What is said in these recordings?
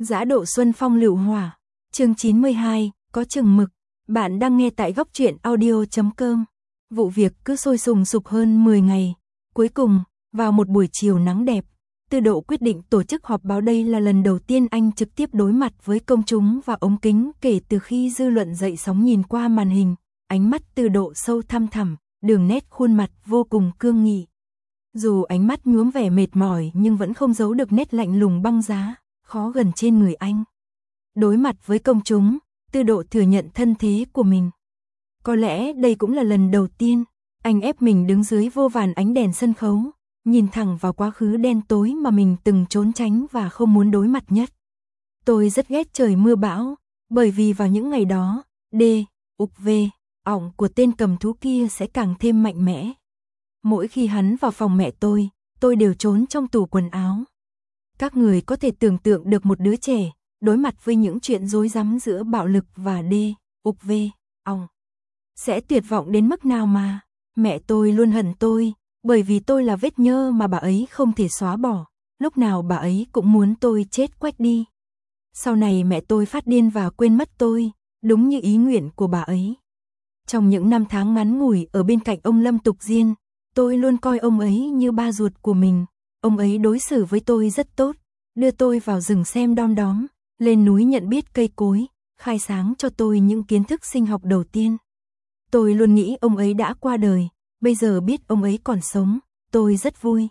Dã độ xuân phong lựu hỏa. Chương 92, có chừng mực. Bạn đang nghe tại góc truyện audio.com. Vụ việc cứ sôi sùng sục hơn 10 ngày. Cuối cùng, vào một buổi chiều nắng đẹp, Tư Độ quyết định tổ chức họp báo. Đây là lần đầu tiên anh trực tiếp đối mặt với công chúng và ống kính kể từ khi dư luận dậy sóng. Nhìn qua màn hình, ánh mắt Tư Độ sâu thăm thẳm, đường nét khuôn mặt vô cùng cương nghị. Dù ánh mắt nhuốm vẻ mệt mỏi nhưng vẫn không giấu được nét lạnh lùng băng giá, khó gần trên người anh. Đối mặt với công chúng, Tư Độ thừa nhận thân thế của mình. Có lẽ đây cũng là lần đầu tiên anh ép mình đứng dưới vô vàn ánh đèn sân khấu, nhìn thẳng vào quá khứ đen tối mà mình từng trốn tránh và không muốn đối mặt nhất. Tôi rất ghét trời mưa bão, bởi vì vào những ngày đó, ọng của tên cầm thú kia sẽ càng thêm mạnh mẽ. Mỗi khi hắn vào phòng mẹ tôi đều trốn trong tủ quần áo. Các người có thể tưởng tượng được một đứa trẻ đối mặt với những chuyện rối rắm giữa bạo lực và ọng sẽ tuyệt vọng đến mức nào mà. Mẹ tôi luôn hận tôi, bởi vì tôi là vết nhơ mà bà ấy không thể xóa bỏ. Lúc nào bà ấy cũng muốn tôi chết quách đi. Sau này mẹ tôi phát điên và quên mất tôi, đúng như ý nguyện của bà ấy. Trong những năm tháng ngắn ngủi ở bên cạnh ông Lâm Tục Diên, tôi luôn coi ông ấy như ba ruột của mình. Ông ấy đối xử với tôi rất tốt, đưa tôi vào rừng xem đom đóm, lên núi nhận biết cây cối, khai sáng cho tôi những kiến thức sinh học đầu tiên. Tôi luôn nghĩ ông ấy đã qua đời, bây giờ biết ông ấy còn sống, tôi rất vui.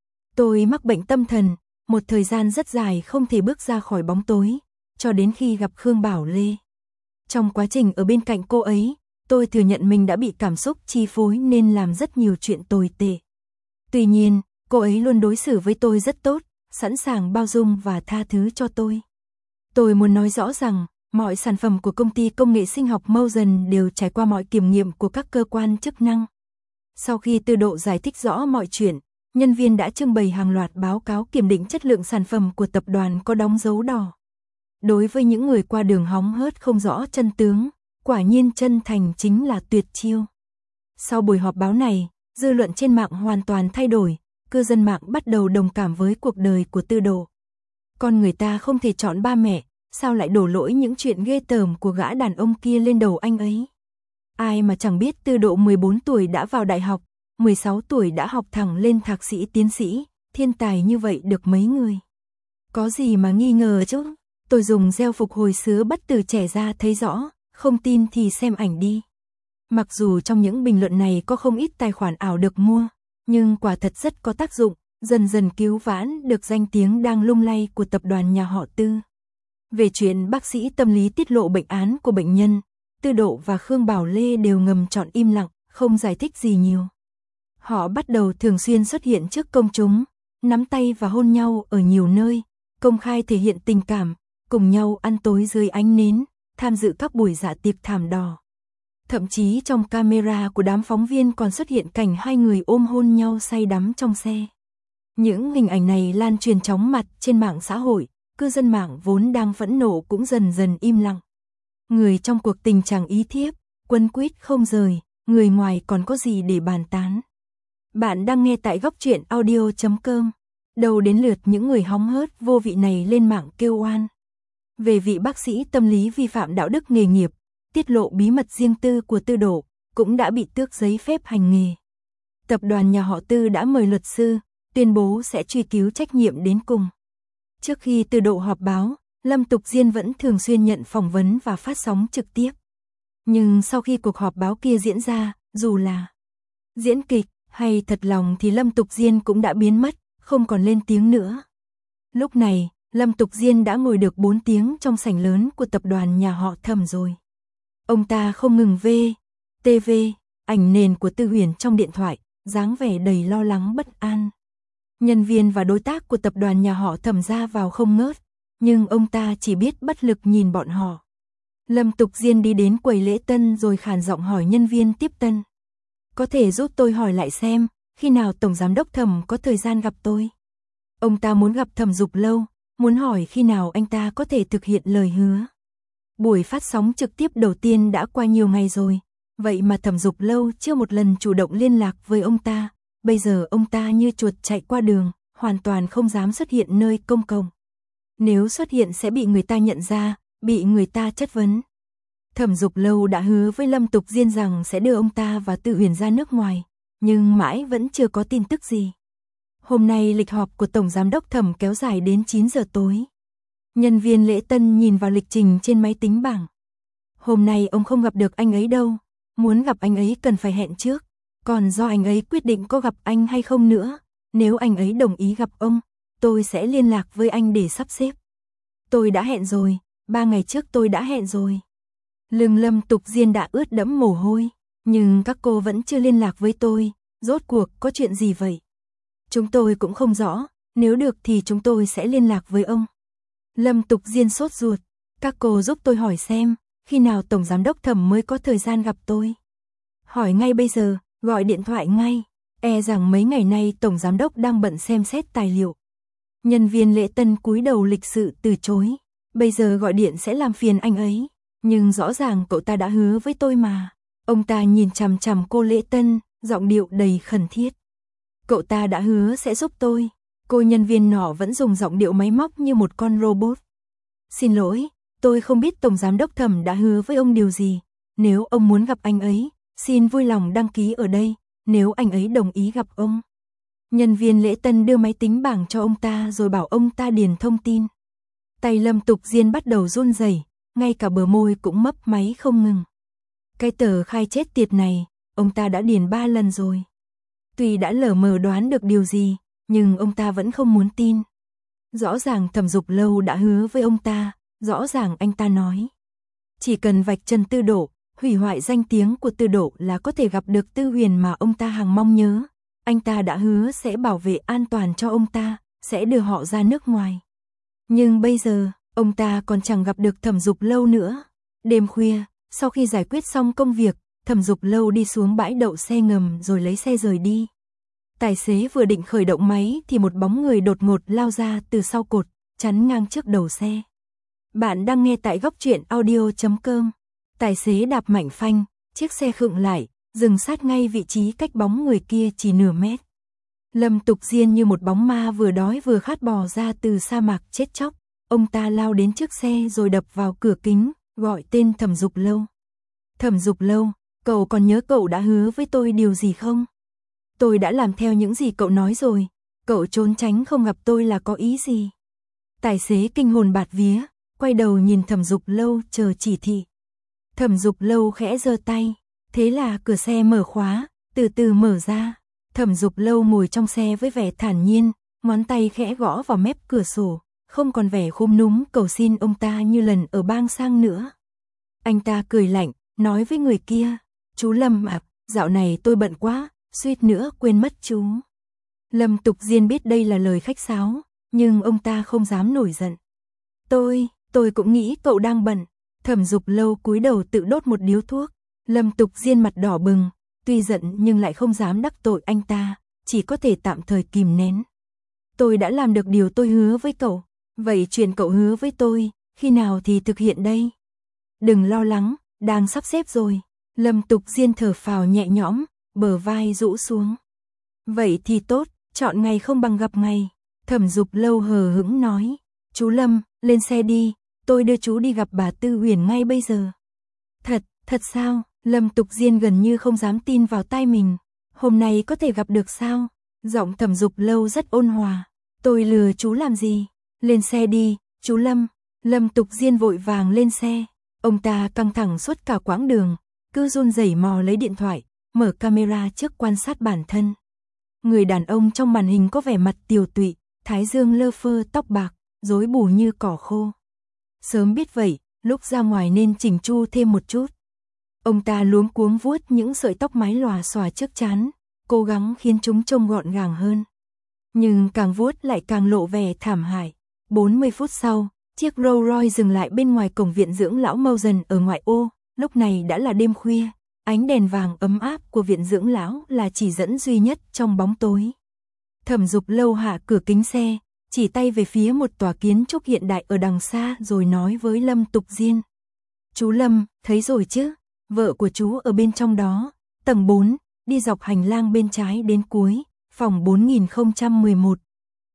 Tôi mắc bệnh tâm thần, một thời gian rất dài không thể bước ra khỏi bóng tối, cho đến khi gặp Khương Bảo Lê. Trong quá trình ở bên cạnh cô ấy, tôi thừa nhận mình đã bị cảm xúc chi phối nên làm rất nhiều chuyện tồi tệ. Tuy nhiên, cô ấy luôn đối xử với tôi rất tốt, sẵn sàng bao dung và tha thứ cho tôi. Tôi muốn nói rõ rằng, mọi sản phẩm của công ty công nghệ sinh học Motion đều trải qua mọi kiểm nghiệm của các cơ quan chức năng. Sau khi Tư Độ giải thích rõ mọi chuyện, nhân viên đã trưng bày hàng loạt báo cáo kiểm định chất lượng sản phẩm của tập đoàn có đóng dấu đỏ. Đối với những người qua đường hóng hớt không rõ chân tướng, quả nhiên chân thành chính là tuyệt chiêu. Sau buổi họp báo này, dư luận trên mạng hoàn toàn thay đổi, cư dân mạng bắt đầu đồng cảm với cuộc đời của Tư Độ. Con người ta không thể chọn ba mẹ, sao lại đổ lỗi những chuyện ghê tởm của gã đàn ông kia lên đầu anh ấy? Ai mà chẳng biết Tư Độ 14 tuổi đã vào đại học, 16 tuổi đã học thẳng lên thạc sĩ tiến sĩ, thiên tài như vậy được mấy người. Có gì mà nghi ngờ chứ? Tôi dùng gel phục hồi sứa bất tử trẻ ra thấy rõ, không tin thì xem ảnh đi. Mặc dù trong những bình luận này có không ít tài khoản ảo được mua, nhưng quả thật rất có tác dụng, dần dần cứu vãn được danh tiếng đang lung lay của tập đoàn nhà họ Tư. Về chuyện bác sĩ tâm lý tiết lộ bệnh án của bệnh nhân, Tư Độ và Khương Bảo Lê đều ngầm chọn im lặng, không giải thích gì nhiều. Họ bắt đầu thường xuyên xuất hiện trước công chúng, nắm tay và hôn nhau ở nhiều nơi, công khai thể hiện tình cảm, cùng nhau ăn tối dưới ánh nến, tham dự các buổi dạ tiệc thảm đỏ. Thậm chí trong camera của đám phóng viên còn xuất hiện cảnh hai người ôm hôn nhau say đắm trong xe. Những hình ảnh này lan truyền chóng mặt trên mạng xã hội, cư dân mạng vốn đang phẫn nộ cũng dần dần im lặng. Người trong cuộc tình chẳng ý thiếp, quấn quýt không rời, người ngoài còn có gì để bàn tán. Bạn đang nghe tại góc truyện audio.com. Đầu đến lượt những người hóng hớt vô vị này lên mạng kêu oan. Về vị bác sĩ tâm lý vi phạm đạo đức nghề nghiệp, tiết lộ bí mật riêng tư của Tư Độ, cũng đã bị tước giấy phép hành nghề. Tập đoàn nhà họ Tư đã mời luật sư, tuyên bố sẽ truy cứu trách nhiệm đến cùng. Trước khi Tư Độ họp báo, Lâm Tục Diên vẫn thường xuyên nhận phỏng vấn và phát sóng trực tiếp. Nhưng sau khi cuộc họp báo kia diễn ra, dù là diễn kịch hay thật lòng thì Lâm Tục Diên cũng đã biến mất, không còn lên tiếng nữa. Lúc này, Lâm Tục Diên đã ngồi được 4 tiếng trong sảnh lớn của tập đoàn nhà họ Thẩm rồi. Ông ta không ngừng TV, ảnh nền của Tư Huyền trong điện thoại, dáng vẻ đầy lo lắng bất an. Nhân viên và đối tác của tập đoàn nhà họ Thẩm ra vào không ngớt, nhưng ông ta chỉ biết bất lực nhìn bọn họ. Lâm Tục Diên đi đến quầy lễ tân rồi khàn giọng hỏi nhân viên tiếp tân. Có thể giúp tôi hỏi lại xem, khi nào Tổng Giám đốc Thẩm có thời gian gặp tôi? Ông ta muốn gặp Thẩm Dục Lâu, muốn hỏi khi nào anh ta có thể thực hiện lời hứa. Buổi phát sóng trực tiếp đầu tiên đã qua nhiều ngày rồi, vậy mà Thẩm Dục Lâu chưa một lần chủ động liên lạc với ông ta, bây giờ ông ta như chuột chạy qua đường, hoàn toàn không dám xuất hiện nơi công cộng. Nếu xuất hiện sẽ bị người ta nhận ra, bị người ta chất vấn. Thẩm Dục Lâu đã hứa với Lâm Tục Diên rằng sẽ đưa ông ta và Tư Huyền ra nước ngoài, nhưng mãi vẫn chưa có tin tức gì. Hôm nay lịch họp của Tổng Giám đốc Thẩm kéo dài đến 9 giờ tối. Nhân viên lễ tân nhìn vào lịch trình trên máy tính bảng. Hôm nay ông không gặp được anh ấy đâu, muốn gặp anh ấy cần phải hẹn trước, còn do anh ấy quyết định có gặp anh hay không nữa. Nếu anh ấy đồng ý gặp ông, tôi sẽ liên lạc với anh để sắp xếp. Tôi đã hẹn rồi, 3 ngày trước tôi đã hẹn rồi. Lưng Lâm Tục Diên đã ướt đẫm mồ hôi, nhưng các cô vẫn chưa liên lạc với tôi, rốt cuộc có chuyện gì vậy? Chúng tôi cũng không rõ, nếu được thì chúng tôi sẽ liên lạc với ông. Lâm Tục Diên sốt ruột, các cô giúp tôi hỏi xem, khi nào Tổng Giám đốc Thẩm mới có thời gian gặp tôi? Hỏi ngay bây giờ, gọi điện thoại ngay, e rằng mấy ngày nay Tổng Giám đốc đang bận xem xét tài liệu. Nhân viên lễ tân cúi đầu lịch sự từ chối, bây giờ gọi điện sẽ làm phiền anh ấy, nhưng rõ ràng cậu ta đã hứa với tôi mà. Ông ta nhìn chằm chằm cô lễ tân, giọng điệu đầy khẩn thiết. Cậu ta đã hứa sẽ giúp tôi. Cô nhân viên nọ vẫn dùng giọng điệu máy móc như một con robot. Xin lỗi, tôi không biết Tổng Giám đốc Thẩm đã hứa với ông điều gì. Nếu ông muốn gặp anh ấy, xin vui lòng đăng ký ở đây, nếu anh ấy đồng ý gặp ông. Nhân viên lễ tân đưa máy tính bảng cho ông ta rồi bảo ông ta điền thông tin. Tay Lâm Tục Diên bắt đầu run rẩy, ngay cả bờ môi cũng mấp máy không ngừng. Cái tờ khai chết tiệt này, ông ta đã điền 3 lần rồi. Tuy đã lờ mờ đoán được điều gì, nhưng ông ta vẫn không muốn tin. Rõ ràng Thẩm Dục Lâu đã hứa với ông ta, rõ ràng anh ta nói. Chỉ cần vạch trần Tư Độ, hủy hoại danh tiếng của Tư Độ là có thể gặp được Tư Huyền mà ông ta hằng mong nhớ. Anh ta đã hứa sẽ bảo vệ an toàn cho ông ta, sẽ đưa họ ra nước ngoài. Nhưng bây giờ, ông ta còn chẳng gặp được Thẩm Dục Lâu nữa. Đêm khuya, sau khi giải quyết xong công việc, Thẩm Dục Lâu đi xuống bãi đậu xe ngầm rồi lấy xe rời đi. Tài xế vừa định khởi động máy thì một bóng người đột ngột lao ra từ sau cột, chắn ngang trước đầu xe. Bạn đang nghe tại Góc Truyện Audio.com. Tài xế đạp mạnh phanh, chiếc xe khựng lại, dừng sát ngay vị trí cách bóng người kia chỉ nửa mét. Lâm Tục Diên như một bóng ma vừa đói vừa khát bò ra từ sa mạc chết chóc. Ông ta lao đến trước xe rồi đập vào cửa kính, gọi tên Thẩm Dục Lâu. Thẩm Dục Lâu, cậu còn nhớ cậu đã hứa với tôi điều gì không? Tôi đã làm theo những gì cậu nói rồi, cậu trốn tránh không gặp tôi là có ý gì? Tài xế kinh hồn bạt vía, quay đầu nhìn Thẩm Dục Lâu chờ chỉ thị. Thẩm Dục Lâu khẽ giơ tay, thế là cửa xe mở khóa, từ từ mở ra. Thẩm Dục Lâu ngồi trong xe với vẻ thản nhiên, ngón tay khẽ gõ vào mép cửa sổ, không còn vẻ khúm núm cầu xin ông ta như lần ở Bang Sang nữa. Anh ta cười lạnh, nói với người kia, chú Lâm ạ, dạo này tôi bận quá, suýt nữa quên mất chú. Lâm Tục Diên biết đây là lời khách sáo, nhưng ông ta không dám nổi giận. Tôi cũng nghĩ cậu đang bận. Thẩm Dục Lâu cúi đầu tự đốt một điếu thuốc. Lâm Tục Diên mặt đỏ bừng, tuy giận nhưng lại không dám đắc tội anh ta, chỉ có thể tạm thời kìm nén. Tôi đã làm được điều tôi hứa với cậu, vậy chuyện cậu hứa với tôi, khi nào thì thực hiện đây? Đừng lo lắng, đang sắp xếp rồi. Lâm Tục Diên thở phào nhẹ nhõm, bờ vai rũ xuống. Vậy thì tốt, chọn ngày không bằng gặp ngày. Thẩm Dục Lâu hờ hững nói, chú Lâm, lên xe đi, tôi đưa chú đi gặp bà Tư Huyền ngay bây giờ. Thật sao? Lâm Tục Diên gần như không dám tin vào tai mình. Hôm nay có thể gặp được sao? Giọng Thẩm Dục Lâu rất ôn hòa. Tôi lừa chú làm gì? Lên xe đi, chú Lâm. Lâm Tục Diên vội vàng lên xe. Ông ta căng thẳng suốt cả quãng đường, cứ run rẩy mò lấy điện thoại, mở camera trước quan sát bản thân. Người đàn ông trong màn hình có vẻ mặt tiều tụy, thái dương lơ phơ, tóc bạc, rối bù như cỏ khô. Sớm biết vậy, lúc ra ngoài nên chỉnh chu thêm một chút. Ông ta luống cuống vuốt những sợi tóc mái lòa xòa trước trán, cố gắng khiến chúng trông gọn gàng hơn. Nhưng càng vuốt lại càng lộ vẻ thảm hại. 40 phút sau, chiếc Rolls Royce dừng lại bên ngoài cổng viện dưỡng lão Mausen ở ngoại ô. Lúc này đã là đêm khuya, ánh đèn vàng ấm áp của viện dưỡng lão là chỉ dẫn duy nhất trong bóng tối. Thẩm Dục Lâu hạ cửa kính xe, chỉ tay về phía một tòa kiến trúc hiện đại ở đằng xa rồi nói với Lâm Tục Diên. Chú Lâm, thấy rồi chứ? Vợ của chú ở bên trong đó, tầng 4, đi dọc hành lang bên trái đến cuối, phòng 4011.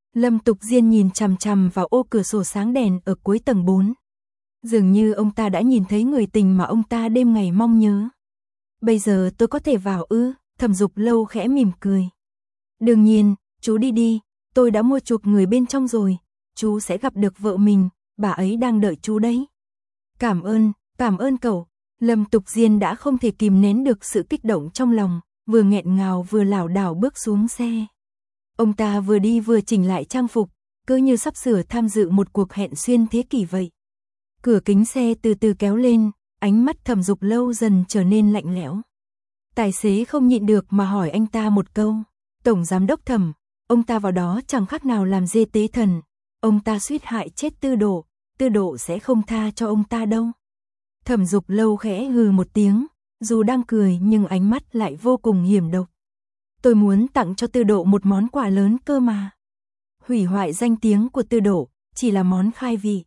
Lâm Tục Diên nhìn chằm chằm vào ô cửa sổ sáng đèn ở cuối tầng 4. Dường như ông ta đã nhìn thấy người tình mà ông ta đêm ngày mong nhớ. Bây giờ tôi có thể vào ư? Thẩm Dục Lâu khẽ mỉm cười. Đương nhiên, chú đi đi, tôi đã mua chuộc người bên trong rồi, chú sẽ gặp được vợ mình, bà ấy đang đợi chú đấy. Cảm ơn cậu. Lâm Tục Diên đã không thể kìm nén được sự kích động trong lòng, vừa nghẹn ngào vừa lảo đảo bước xuống xe. Ông ta vừa đi vừa chỉnh lại trang phục, cứ như sắp sửa tham dự một cuộc hẹn xuyên thế kỷ vậy. Cửa kính xe từ từ kéo lên, ánh mắt Thẩm Dục Lâu dần trở nên lạnh lẽo. Tài xế không nhịn được mà hỏi anh ta một câu. Tổng giám đốc Thẩm, ông ta vào đó chẳng khác nào làm dê tế thần. Ông ta suýt hại chết Tư Độ sẽ không tha cho ông ta đâu. Thẩm Dục Lâu khẽ hừ một tiếng, dù đang cười nhưng ánh mắt lại vô cùng hiểm độc. Tôi muốn tặng cho Tư Độ một món quà lớn cơ mà. Hủy hoại danh tiếng của Tư Độ chỉ là món khai vị.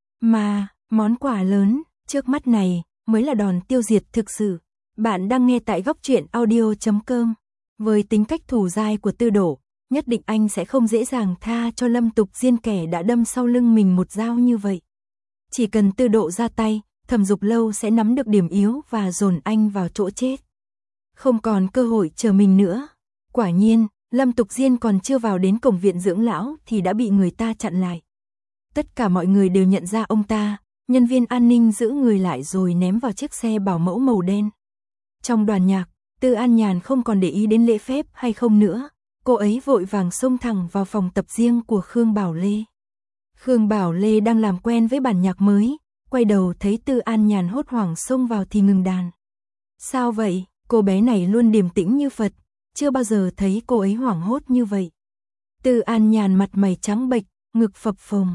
Mà, món quà lớn, trước mắt này, mới là đòn tiêu diệt thực sự. Bạn đang nghe tại Góc Truyện Audio.com. Với tính cách thủ dai của Tư Độ, nhất định anh sẽ không dễ dàng tha cho Lâm Tục Diên kẻ đã đâm sau lưng mình một dao như vậy. Chỉ cần Tư Độ ra tay, Thẩm Dục Lâu sẽ nắm được điểm yếu và dồn anh vào chỗ chết. Không còn cơ hội chờ mình nữa. Quả nhiên, Lâm Tục Diên còn chưa vào đến cổng viện dưỡng lão thì đã bị người ta chặn lại. Tất cả mọi người đều nhận ra ông ta, nhân viên an ninh giữ người lại rồi ném vào chiếc xe bảo mẫu màu đen. Trong đoàn nhạc, Tư An Nhàn không còn để ý đến lễ phép hay không nữa, cô ấy vội vàng xông thẳng vào phòng tập riêng của Khương Bảo Lê. Khương Bảo Lê đang làm quen với bản nhạc mới, quay đầu thấy Tư An Nhàn hốt hoảng xông vào thì ngừng đàn. Sao vậy? Cô bé này luôn điềm tĩnh như Phật, chưa bao giờ thấy cô ấy hoảng hốt như vậy. Tư An Nhàn mặt mày trắng bệch, ngực phập phồng.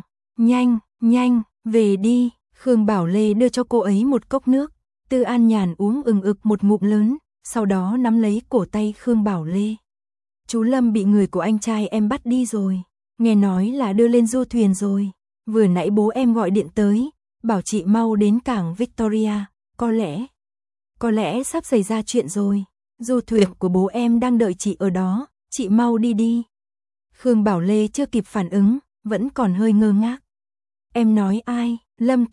Nhanh, về đi. Khương Bảo Lê đưa cho cô ấy một cốc nước. Tư An Nhàn uống ừng ực một ngụm lớn, sau đó nắm lấy cổ tay Khương Bảo Lê. Chú Lâm bị người của anh trai em bắt đi rồi. Nghe nói là đưa lên du thuyền rồi. Vừa nãy bố em gọi điện tới, bảo chị mau đến cảng Victoria. Có lẽ sắp xảy ra chuyện rồi. Du thuyền của bố em đang đợi chị ở đó, chị mau đi đi. Khương Bảo Lê chưa kịp phản ứng, vẫn còn hơi ngơ ngác. Em nói ai? Lâm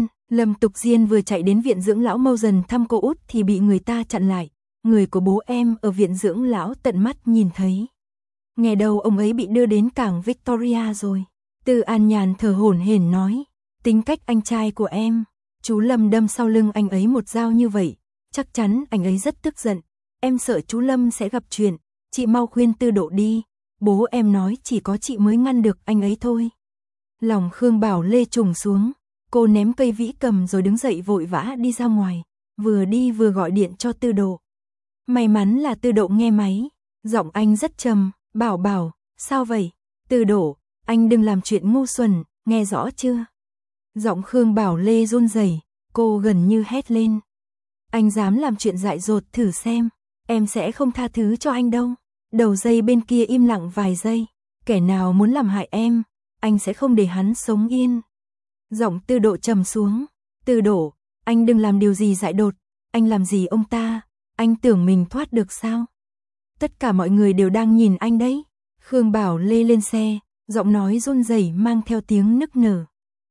Tục Diên vừa chạy đến viện dưỡng lão Mâu Dần thăm cô út thì bị người ta chặn lại. Người của bố em ở viện dưỡng lão tận mắt nhìn thấy. Nghe đâu ông ấy bị đưa đến cảng Victoria rồi. Tư An Nhàn thở hổn hển nói. Tính cách anh trai của em, chú Lâm đâm sau lưng anh ấy một dao như vậy, chắc chắn anh ấy rất tức giận. Em sợ chú Lâm sẽ gặp chuyện, chị mau khuyên Tư Độ đi. Bố em nói chỉ có chị mới ngăn được anh ấy thôi. Lòng Khương Bảo Lê trùng xuống, cô ném cây vĩ cầm rồi đứng dậy vội vã đi ra ngoài, vừa đi vừa gọi điện cho Tư Độ. May mắn là Tư Độ nghe máy, giọng anh rất trầm, bảo, sao vậy? Tư Độ, anh đừng làm chuyện ngu xuẩn, nghe rõ chưa? Giọng Khương Bảo Lê run rẩy, cô gần như hét lên. Anh dám làm chuyện dại dột thử xem, em sẽ không tha thứ cho anh đâu. Đầu dây bên kia im lặng vài giây, kẻ nào muốn làm hại em, anh sẽ không để hắn sống yên. Giọng Tư Độ trầm xuống, Tư Độ, anh đừng làm điều gì dại dột, anh làm gì ông ta, anh tưởng mình thoát được sao? Tất cả mọi người đều đang nhìn anh đấy. Khương Bảo Lê lên xe, giọng nói run rẩy mang theo tiếng nức nở.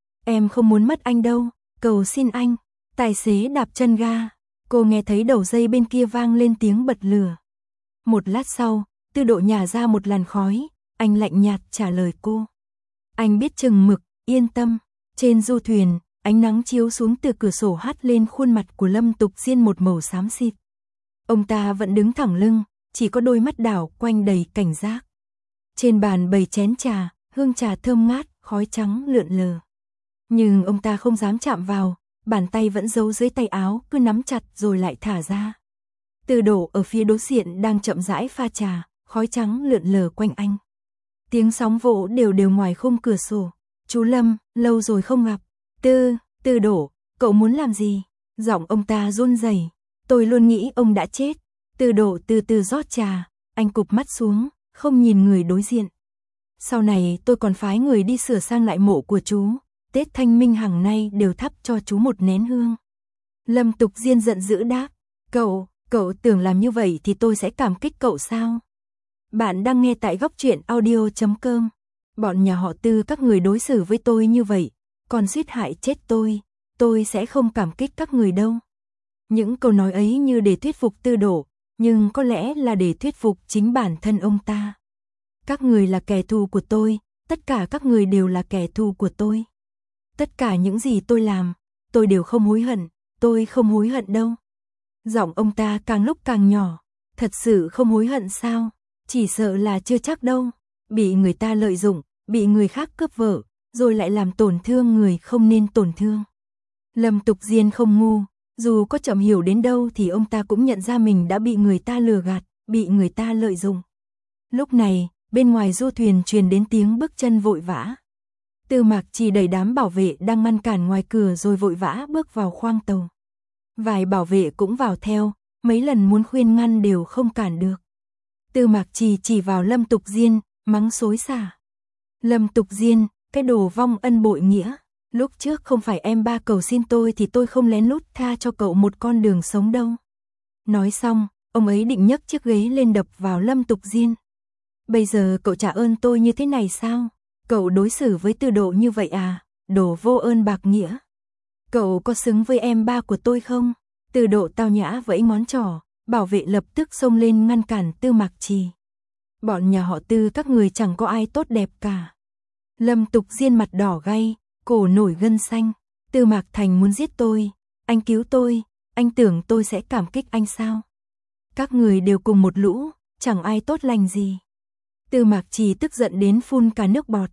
Em không muốn mất anh đâu, cầu xin anh. Tài xế đạp chân ga, cô nghe thấy đầu dây bên kia vang lên tiếng bật lửa. Một lát sau, Tư Độ nhả ra một làn khói, anh lạnh nhạt trả lời cô. Anh biết chừng mực, yên tâm. Trên du thuyền, ánh nắng chiếu xuống từ cửa sổ hắt lên khuôn mặt của Lâm Tục Diên một màu xám xịt. Ông ta vẫn đứng thẳng lưng, chỉ có đôi mắt đảo quanh đầy cảnh giác. Trên bàn bày chén trà, hương trà thơm ngát, khói trắng lượn lờ. Nhưng ông ta không dám chạm vào, bàn tay vẫn giấu dưới tay áo, cứ nắm chặt rồi lại thả ra. Tư Độ ở phía đối diện đang chậm rãi pha trà, khói trắng lượn lờ quanh anh. Tiếng sóng vỗ đều ngoài khung cửa sổ. Chú Lâm, lâu rồi không gặp. Tư Độ, cậu muốn làm gì? Giọng ông ta run rẩy. Tôi luôn nghĩ ông đã chết. Tư Độ từ từ rót trà, anh cụp mắt xuống, không nhìn người đối diện. Sau này tôi còn phái người đi sửa sang lại mộ của chú. Tết Thanh Minh hàng nay đều thắp cho chú một nén hương. Lâm Tục Diên giận dữ đáp. Cậu tưởng làm như vậy thì tôi sẽ cảm kích cậu sao? Bạn đang nghe tại Góc Truyện Audio.com. Bọn nhà họ Tư các người đối xử với tôi như vậy, còn suýt hại chết tôi sẽ không cảm kích các người đâu. Những câu nói ấy như để thuyết phục Tư Độ, nhưng có lẽ là để thuyết phục chính bản thân ông ta. Các người là kẻ thù của tôi, tất cả các người đều là kẻ thù của tôi. Tất cả những gì tôi làm, tôi đều không hối hận, tôi không hối hận đâu. Giọng ông ta càng lúc càng nhỏ, thật sự không hối hận sao? Chỉ sợ là chưa chắc đâu. Bị người ta lợi dụng, bị người khác cướp vợ, rồi lại làm tổn thương người không nên tổn thương. Lâm Tục Diên không ngu, dù có chậm hiểu đến đâu thì ông ta cũng nhận ra mình đã bị người ta lừa gạt, bị người ta lợi dụng. Lúc này, bên ngoài du thuyền truyền đến tiếng bước chân vội vã. Tư Mạc Trì đẩy đám bảo vệ đang ngăn cản ngoài cửa rồi vội vã bước vào khoang tàu. Vài bảo vệ cũng vào theo, mấy lần muốn khuyên ngăn đều không cản được. Tư Mạc Trì chỉ vào Lâm Tục Diên, mắng xối xả. Lâm Tục Diên, cái đồ vong ân bội nghĩa. Lúc trước không phải em ba cầu xin tôi thì tôi không lén lút tha cho cậu một con đường sống đâu. Nói xong, ông ấy định nhấc chiếc ghế lên đập vào Lâm Tục Diên. Bây giờ cậu trả ơn tôi như thế này sao? Cậu đối xử với Tư Độ như vậy à? Đồ vô ơn bạc nghĩa. Cậu có xứng với em ba của tôi không? Tư Độ tao nhã vẫy ngón trỏ, bảo vệ lập tức xông lên ngăn cản Tư Mạc Trì. Bọn nhà họ Tư các người chẳng có ai tốt đẹp cả. Lâm Tục Diên mặt đỏ gay, cổ nổi gân xanh. Tư Mạc Thành muốn giết tôi, anh cứu tôi, anh tưởng tôi sẽ cảm kích anh sao? Các người đều cùng một lũ, chẳng ai tốt lành gì. Tư Mạc Trì tức giận đến phun cả nước bọt.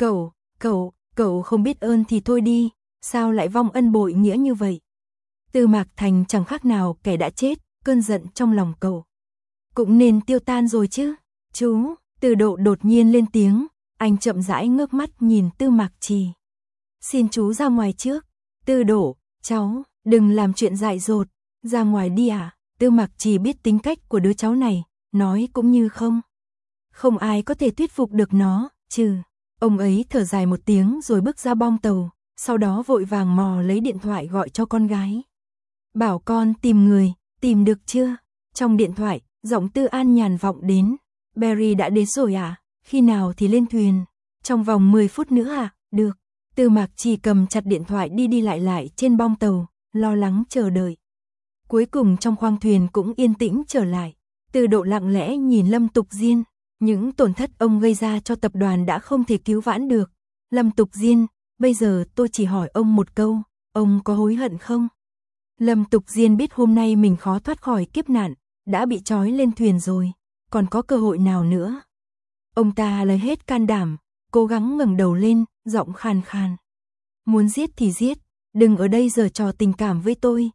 Cậu không biết ơn thì thôi đi, sao lại vong ân bội nghĩa như vậy? Tư Mạc Thành chẳng khác nào kẻ đã chết, cơn giận trong lòng cậu cũng nên tiêu tan rồi chứ. Chú, Tư Độ đột nhiên lên tiếng, anh chậm rãi ngước mắt nhìn Tư Mạc Trì. Xin chú ra ngoài trước. Tư Độ, cháu, đừng làm chuyện dại dột, ra ngoài đi à? Tư Mạc Trì biết tính cách của đứa cháu này, nói cũng như không. Không ai có thể thuyết phục được nó, trừ. Ông ấy thở dài một tiếng rồi bước ra bong tàu, sau đó vội vàng mò lấy điện thoại gọi cho con gái. Bảo con tìm người, tìm được chưa? Trong điện thoại, giọng Tư An Nhàn vọng đến. Barry đã đến rồi à? Khi nào thì lên thuyền? Trong vòng 10 phút nữa à? Được. Tư Mạc Trì cầm chặt điện thoại đi lại trên bong tàu, lo lắng chờ đợi. Cuối cùng trong khoang thuyền cũng yên tĩnh trở lại. Tư Độ lặng lẽ nhìn Lâm Tục Diên. Những tổn thất ông gây ra cho tập đoàn đã không thể cứu vãn được. Lâm Tục Diên, bây giờ tôi chỉ hỏi ông một câu, ông có hối hận không? Lâm Tục Diên biết hôm nay mình khó thoát khỏi kiếp nạn, đã bị trói lên thuyền rồi, còn có cơ hội nào nữa? Ông ta lấy hết can đảm, cố gắng ngẩng đầu lên, giọng khàn khàn. Muốn giết thì giết, đừng ở đây giở trò tình cảm với tôi.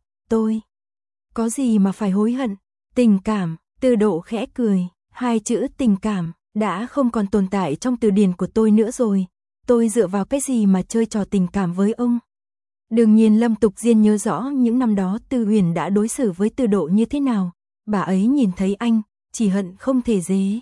Có gì mà phải hối hận? Tình cảm, Tư Độ khẽ cười, hai chữ tình cảm đã không còn tồn tại trong từ điển của tôi nữa rồi. Tôi dựa vào cái gì mà chơi trò tình cảm với ông? Đương nhiên Lâm Tục Diên nhớ rõ những năm đó Tư Huyền đã đối xử với Tư Độ như thế nào. Bà ấy nhìn thấy anh, chỉ hận không thể dế.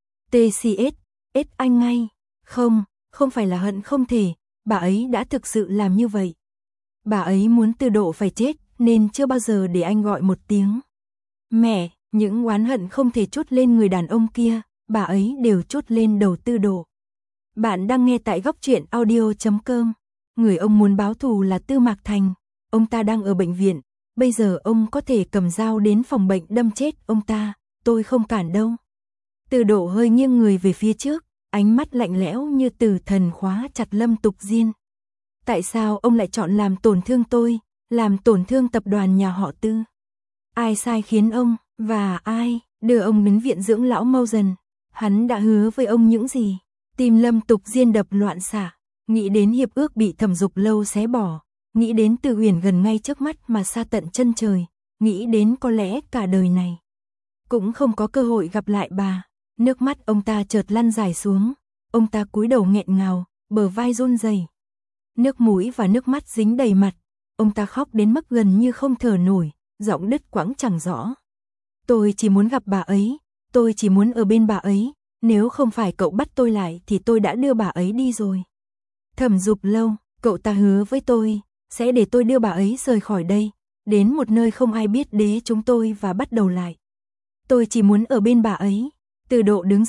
TCS anh ngay. Không phải là hận không thể, bà ấy đã thực sự làm như vậy. Bà ấy muốn Tư Độ phải chết, nên chưa bao giờ để anh gọi một tiếng mẹ. Những oán hận không thể trút lên người đàn ông kia, bà ấy đều trút lên đầu Tư Độ. Bạn đang nghe tại Góc Truyện Audio.com. Người ông muốn báo thù là Tư Mạc Thành. Ông ta đang ở bệnh viện, bây giờ ông có thể cầm dao đến phòng bệnh đâm chết ông ta, tôi không cản đâu. Tư Độ hơi nghiêng người về phía trước, ánh mắt lạnh lẽo như tử thần khóa chặt Lâm Tục Diên. Tại sao ông lại chọn làm tổn thương tôi, làm tổn thương tập đoàn nhà họ Tư? Ai sai khiến ông, và ai đưa ông đến viện dưỡng lão mau dần? Hắn đã hứa với ông những gì? Tim Lâm Tục Diên đập loạn xạ, nghĩ đến hiệp ước bị Thẩm Dục Lâu xé bỏ, nghĩ đến Tư Huyền gần ngay trước mắt mà xa tận chân trời, nghĩ đến có lẽ cả đời này cũng không có cơ hội gặp lại bà. Nước mắt ông ta chợt lăn dài xuống, ông ta cúi đầu nghẹn ngào, bờ vai run rẩy. Nước mũi và nước mắt dính đầy mặt, ông ta khóc đến mức gần như không thở nổi, giọng đứt quãng chẳng rõ. Tôi chỉ muốn gặp bà ấy, tôi chỉ muốn ở bên bà ấy, nếu không phải cậu bắt tôi lại thì tôi đã đưa bà ấy đi rồi. Thẩm Dục Lâu, cậu ta hứa với tôi, sẽ để tôi đưa bà ấy rời khỏi đây, đến một nơi không ai biết đế chúng tôi và bắt đầu lại. Tôi chỉ muốn ở bên bà ấy. Tư Độ đứng dậy,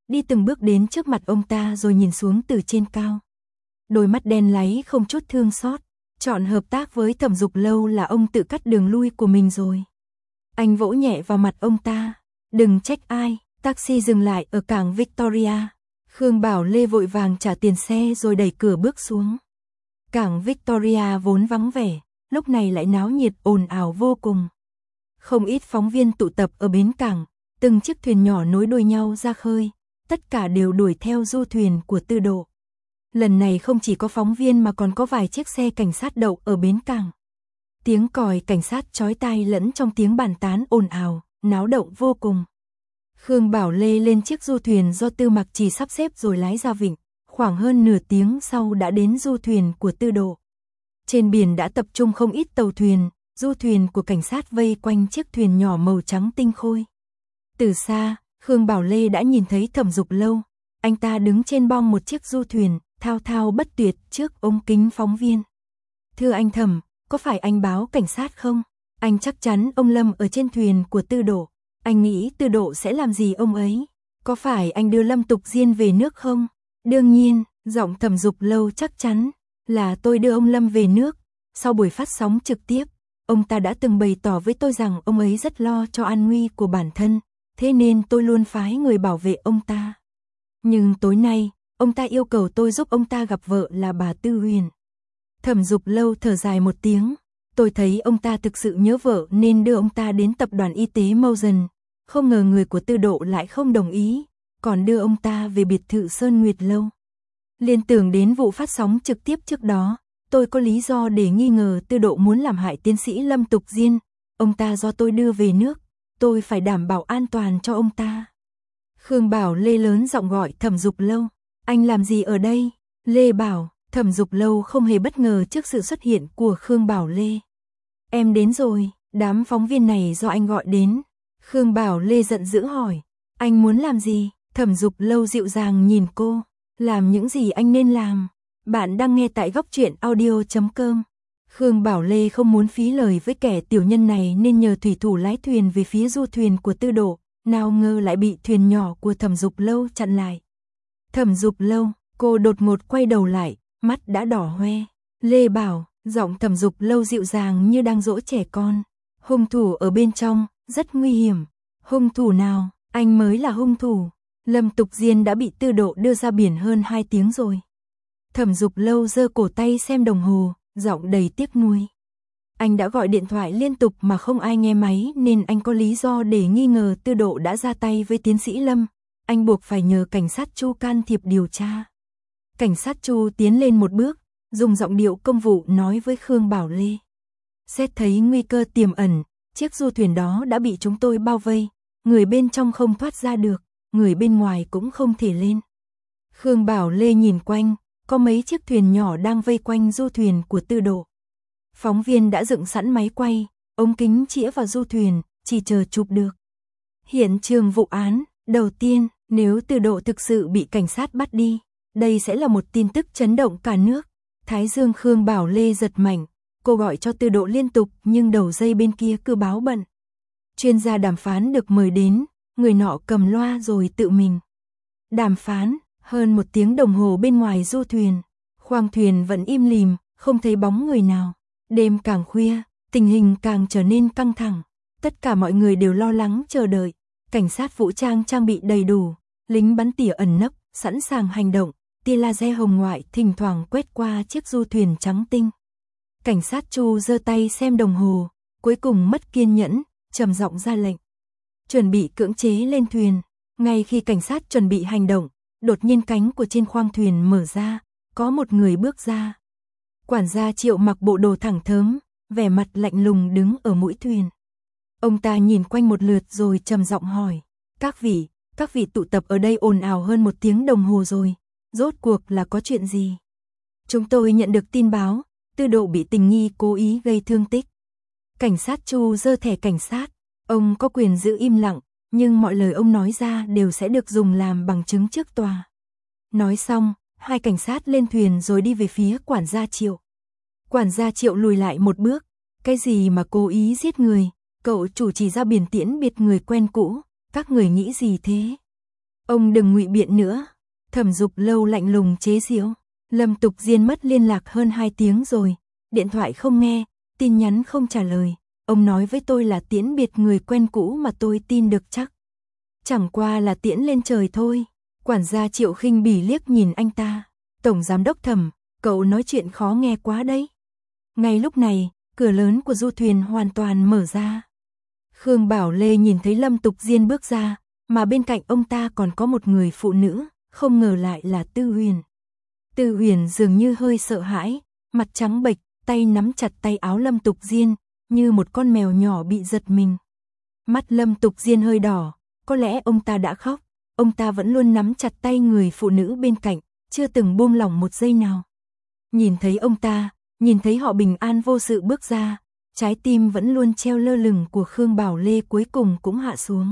đi từng bước đến trước mặt ông ta rồi nhìn xuống từ trên cao. Đôi mắt đen láy không chút thương xót, chọn hợp tác với Thẩm Dục Lâu là ông tự cắt đường lui của mình rồi. Anh vỗ nhẹ vào mặt ông ta, đừng trách ai. Taxi dừng lại ở cảng Victoria. Khương Bảo Lê vội vàng trả tiền xe rồi đẩy cửa bước xuống. Cảng Victoria vốn vắng vẻ, lúc này lại náo nhiệt ồn ào vô cùng. Không ít phóng viên tụ tập ở bến cảng, từng chiếc thuyền nhỏ nối đuôi nhau ra khơi, tất cả đều đuổi theo du thuyền của Tư Độ. Lần này không chỉ có phóng viên mà còn có vài chiếc xe cảnh sát đậu ở bến cảng. Tiếng còi cảnh sát chói tai lẫn trong tiếng bàn tán ồn ào, náo động vô cùng. Khương Bảo Lê lên chiếc du thuyền do Tư Mặc Trì sắp xếp rồi lái ra vịnh, khoảng hơn nửa tiếng sau đã đến du thuyền của Tư Độ. Trên biển đã tập trung không ít tàu thuyền, du thuyền của cảnh sát vây quanh chiếc thuyền nhỏ màu trắng tinh khôi. Từ xa, Khương Bảo Lê đã nhìn thấy Thẩm Dục Lâu, anh ta đứng trên bong một chiếc du thuyền, thao thao bất tuyệt trước ống kính phóng viên. Thưa anh Thẩm, có phải anh báo cảnh sát không? Anh chắc chắn ông Lâm ở trên thuyền của Tư Độ. Anh nghĩ Tư Độ sẽ làm gì ông ấy? Có phải anh đưa Lâm Tục Diên về nước không? Đương nhiên, giọng Thẩm Dục Lâu chắc chắn là tôi đưa ông Lâm về nước. Sau buổi phát sóng trực tiếp, ông ta đã từng bày tỏ với tôi rằng ông ấy rất lo cho an nguy của bản thân, thế nên tôi luôn phái người bảo vệ ông ta. Nhưng tối nay, ông ta yêu cầu tôi giúp ông ta gặp vợ là bà Tư Huyền. Thẩm Dục Lâu thở dài một tiếng, tôi thấy ông ta thực sự nhớ vợ nên đưa ông ta đến tập đoàn y tế Mosen. Không ngờ người của Tư Độ lại không đồng ý, còn đưa ông ta về biệt thự Sơn Nguyệt Lâu. Liên tưởng đến vụ phát sóng trực tiếp trước đó, tôi có lý do để nghi ngờ Tư Độ muốn làm hại tiến sĩ Lâm Tục Diên. Ông ta do tôi đưa về nước, tôi phải đảm bảo an toàn cho ông ta. Khương Bảo Lê lớn giọng gọi Thẩm Dục Lâu, anh làm gì ở đây? Lê bảo, Thẩm Dục Lâu không hề bất ngờ trước sự xuất hiện của Khương Bảo Lê. Em đến rồi, đám phóng viên này do anh gọi đến. Khương Bảo Lê giận dữ hỏi, anh muốn làm gì? Thẩm Dục Lâu dịu dàng nhìn cô, làm những gì anh nên làm. Bạn đang nghe tại goctruyện.audio.com. Khương Bảo Lê không muốn phí lời với kẻ tiểu nhân này nên nhờ thủy thủ lái thuyền về phía du thuyền của Tư Độ, nào ngờ lại bị thuyền nhỏ của Thẩm Dục Lâu chặn lại. Thẩm Dục Lâu, cô đột ngột quay đầu lại, mắt đã đỏ hoe. Lê bảo, giọng Thẩm Dục Lâu dịu dàng như đang dỗ trẻ con. Hung thủ ở bên trong, rất nguy hiểm. Hung thủ nào? Anh mới là hung thủ. Lâm Tục Diên đã bị Tư Độ đưa ra biển hơn 2 tiếng rồi. Thẩm Dục Lâu giơ cổ tay xem đồng hồ, giọng đầy tiếc nuối. Anh đã gọi điện thoại liên tục mà không ai nghe máy nên anh có lý do để nghi ngờ Tư Độ đã ra tay với tiến sĩ Lâm. Anh buộc phải nhờ cảnh sát Chu can thiệp điều tra. Cảnh sát Chu tiến lên một bước, dùng giọng điệu công vụ nói với Khương Bảo Lê. Xét thấy nguy cơ tiềm ẩn, chiếc du thuyền đó đã bị chúng tôi bao vây, người bên trong không thoát ra được, người bên ngoài cũng không thể lên. Khương Bảo Lê nhìn quanh, có mấy chiếc thuyền nhỏ đang vây quanh du thuyền của Tư Độ. Phóng viên đã dựng sẵn máy quay, ống kính chĩa vào du thuyền, chỉ chờ chụp được. Hiện trường vụ án, đầu tiên, nếu Tư Độ thực sự bị cảnh sát bắt đi, đây sẽ là một tin tức chấn động cả nước. Thái dương Khương Bảo Lê giật mạnh, cô gọi cho Tư Độ liên tục nhưng đầu dây bên kia cứ báo bận. Chuyên gia đàm phán được mời đến, người nọ cầm loa rồi tự mình đàm phán. Hơn 1 tiếng đồng hồ bên ngoài du thuyền, khoang thuyền vẫn im lìm, không thấy bóng người nào. Đêm càng khuya, tình hình càng trở nên căng thẳng. Tất cả mọi người đều lo lắng chờ đợi. Cảnh sát vũ trang trang bị đầy đủ, lính bắn tỉa ẩn nấp, sẵn sàng hành động. Tia laser hồng ngoại thỉnh thoảng quét qua chiếc du thuyền trắng tinh. Cảnh sát Chu giơ tay xem đồng hồ, cuối cùng mất kiên nhẫn, trầm giọng ra lệnh. Chuẩn bị cưỡng chế lên thuyền. Ngay khi cảnh sát chuẩn bị hành động, đột nhiên cánh của trên khoang thuyền mở ra, có một người bước ra. Quản gia Triệu mặc bộ đồ thẳng thớm, vẻ mặt lạnh lùng đứng ở mũi thuyền. Ông ta nhìn quanh một lượt rồi trầm giọng hỏi, các vị tụ tập ở đây ồn ào hơn 1 tiếng đồng hồ rồi, rốt cuộc là có chuyện gì? Chúng tôi nhận được tin báo, Tư Độ bị tình nghi cố ý gây thương tích. Cảnh sát Chu giơ thẻ cảnh sát, ông có quyền giữ im lặng, nhưng mọi lời ông nói ra đều sẽ được dùng làm bằng chứng trước tòa. Nói xong, 2 cảnh sát lên thuyền rồi đi về phía quản gia Triệu. Quản gia Triệu lùi lại một bước, cái gì mà cố ý giết người, cậu chủ chỉ ra biển tiễn biệt người quen cũ, các người nghĩ gì thế? Ông đừng ngụy biện nữa. Thẩm Dục Lâu lạnh lùng chế giễu. Lâm Tục Diên mất liên lạc hơn 2 tiếng rồi, điện thoại không nghe, tin nhắn không trả lời. Ông nói với tôi là tiễn biệt người quen cũ mà tôi tin được chắc. Chẳng qua là tiễn lên trời thôi. Quản gia Triệu khinh bỉ liếc nhìn anh ta. Tổng giám đốc Thẩm, cậu nói chuyện khó nghe quá đấy. Ngay lúc này, cửa lớn của du thuyền hoàn toàn mở ra. Khương Bảo Lê nhìn thấy Lâm Tục Diên bước ra, mà bên cạnh ông ta còn có một người phụ nữ, không ngờ lại là Tư Huyền. Tư Huyền dường như hơi sợ hãi, mặt trắng bệch, tay nắm chặt tay áo Lâm Tục Diên, như một con mèo nhỏ bị giật mình. Mắt Lâm Tục Diên hơi đỏ, có lẽ ông ta đã khóc, ông ta vẫn luôn nắm chặt tay người phụ nữ bên cạnh, chưa từng buông lỏng một giây nào. Nhìn thấy ông ta, nhìn thấy họ bình an vô sự bước ra, trái tim vẫn luôn treo lơ lửng của Khương Bảo Lê cuối cùng cũng hạ xuống.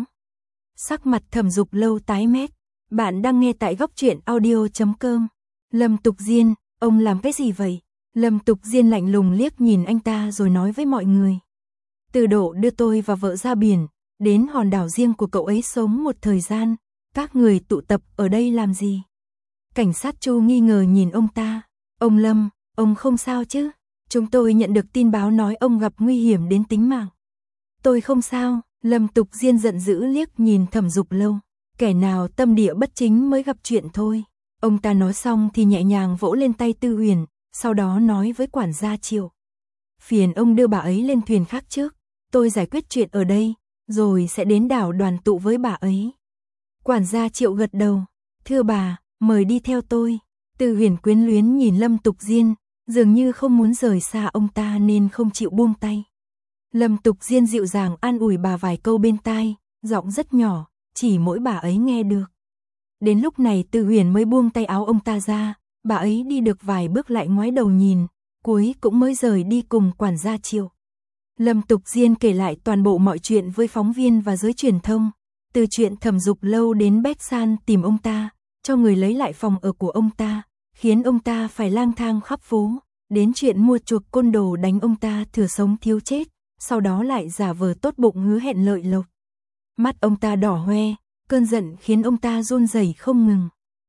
Sắc mặt Thẩm Dục Lâu tái mét. Bạn đang nghe tại góc truyện audio.com. Lâm Tục Diên, ông làm cái gì vậy? Lâm Tục Diên lạnh lùng liếc nhìn anh ta rồi nói với mọi người. Từ Độ đưa tôi và vợ ra biển, đến hòn đảo riêng của cậu ấy sống một thời gian. Các người tụ tập ở đây làm gì? Cảnh sát Chu nghi ngờ nhìn ông ta. Ông Lâm, ông không sao chứ? Chúng tôi nhận được tin báo nói ông gặp nguy hiểm đến tính mạng. Tôi không sao. Lâm Tục Diên giận dữ liếc nhìn Thẩm Dục Lâu. Kẻ nào tâm địa bất chính mới gặp chuyện thôi. Ông ta nói xong thì nhẹ nhàng vỗ lên tay Tư Huyền, sau đó nói với quản gia Triệu. Phiền ông đưa bà ấy lên thuyền khác trước, tôi giải quyết chuyện ở đây, rồi sẽ đến đảo đoàn tụ với bà ấy. Quản gia Triệu gật đầu, thưa bà, mời đi theo tôi. Tư Huyền quyến luyến nhìn Lâm Tục Diên, dường như không muốn rời xa ông ta nên không chịu buông tay. Lâm Tục Diên dịu dàng an ủi bà vài câu bên tai, giọng rất nhỏ, chỉ mỗi bà ấy nghe được. Đến lúc này Tư Huyền mới buông tay áo ông ta ra, bà ấy đi được vài bước lại ngoái đầu nhìn, cuối cũng mới rời đi cùng quản gia Triệu. Lâm Tục Diên kể lại toàn bộ mọi chuyện với phóng viên và giới truyền thông, từ chuyện Thẩm Dục Lâu đến Bách San tìm ông ta, cho người lấy lại phòng ở của ông ta, khiến ông ta phải lang thang khắp phố, đến chuyện mua chuộc côn đồ đánh ông ta thừa sống thiếu chết, sau đó lại giả vờ tốt bụng hứa hẹn lợi lộc. Mắt ông ta đỏ hoe, cơn giận khiến ông ta run rẩy không ngừng.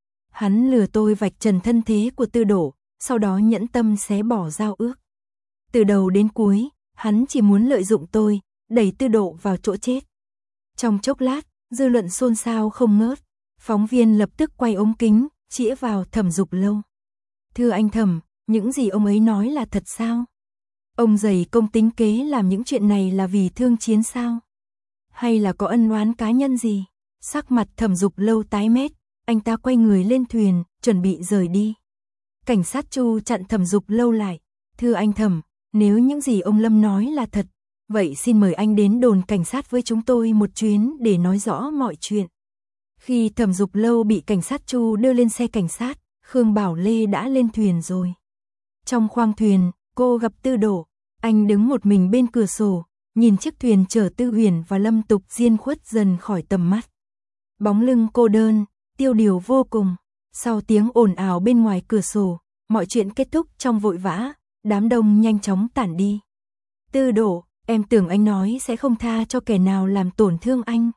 Hắn lừa tôi vạch trần thân thế của Tư Độ, sau đó nhẫn tâm xé bỏ giao ước. Từ đầu đến cuối, hắn chỉ muốn lợi dụng tôi, đẩy Tư Độ vào chỗ chết. Trong chốc lát, dư luận xôn xao không ngớt. Phóng viên lập tức quay ống kính, chĩa vào Thẩm Dục Lâu. Thưa anh Thẩm, những gì ông ấy nói là thật sao? Ông dày công tính kế làm những chuyện này là vì thương chiến sao? Hay là có ân oán cá nhân gì? Sắc mặt Thẩm Dục Lâu tái mét, anh ta quay người lên thuyền, chuẩn bị rời đi. Cảnh sát Chu chặn Thẩm Dục Lâu lại. Thưa anh Thẩm, nếu những gì ông Lâm nói là thật, vậy xin mời anh đến đồn cảnh sát với chúng tôi một chuyến để nói rõ mọi chuyện. Khi Thẩm Dục Lâu bị cảnh sát Chu đưa lên xe cảnh sát, Khương Bảo Lê đã lên thuyền rồi. Trong khoang thuyền, cô gặp Tư Độ, anh đứng một mình bên cửa sổ, nhìn chiếc thuyền chở Tư Huyền và Lâm Tục Diên khuất dần khỏi tầm mắt. Bóng lưng cô đơn, tiêu điều vô cùng. Sau tiếng ồn ào bên ngoài cửa sổ, mọi chuyện kết thúc trong vội vã, đám đông nhanh chóng tản đi. Tư Độ, em tưởng anh nói sẽ không tha cho kẻ nào làm tổn thương anh.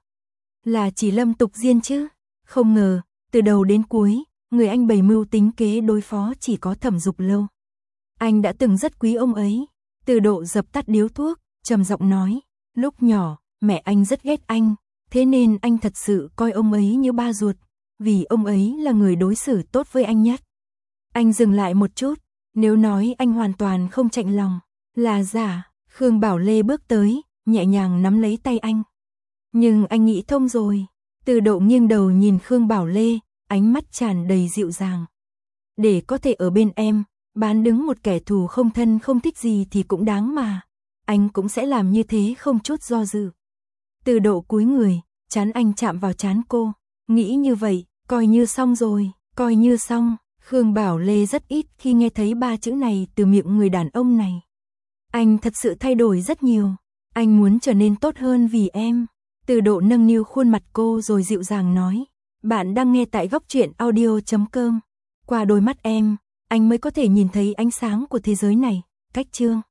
Là chỉ Lâm Tục Diên chứ? Không ngờ, từ đầu đến cuối, người anh bày mưu tính kế đối phó chỉ có Thẩm Dục Lâu. Anh đã từng rất quý ông ấy. Tư Độ dập tắt điếu thuốc, trầm giọng nói, lúc nhỏ, mẹ anh rất ghét anh, thế nên anh thật sự coi ông ấy như ba ruột, vì ông ấy là người đối xử tốt với anh nhất. Anh dừng lại một chút, nếu nói anh hoàn toàn không chạnh lòng, là giả. Khương Bảo Lê bước tới, nhẹ nhàng nắm lấy tay anh. Nhưng anh nghĩ thông rồi. Tư Độ nghiêng đầu nhìn Khương Bảo Lê, ánh mắt tràn đầy dịu dàng. Để có thể ở bên em, bán đứng một kẻ thù không thân không thích gì thì cũng đáng mà. Anh cũng sẽ làm như thế không chút do dự. Tư Độ cúi người, trán anh chạm vào trán cô. Nghĩ như vậy, coi như xong rồi, coi như xong. Khương Bảo Lê rất ít khi nghe thấy ba chữ này từ miệng người đàn ông này. Anh thật sự thay đổi rất nhiều. Anh muốn trở nên tốt hơn vì em. Tư Độ nâng niu khuôn mặt cô rồi dịu dàng nói. Bạn đang nghe tại góc truyện audio.com. Qua đôi mắt em, anh mới có thể nhìn thấy ánh sáng của thế giới này. Cách chương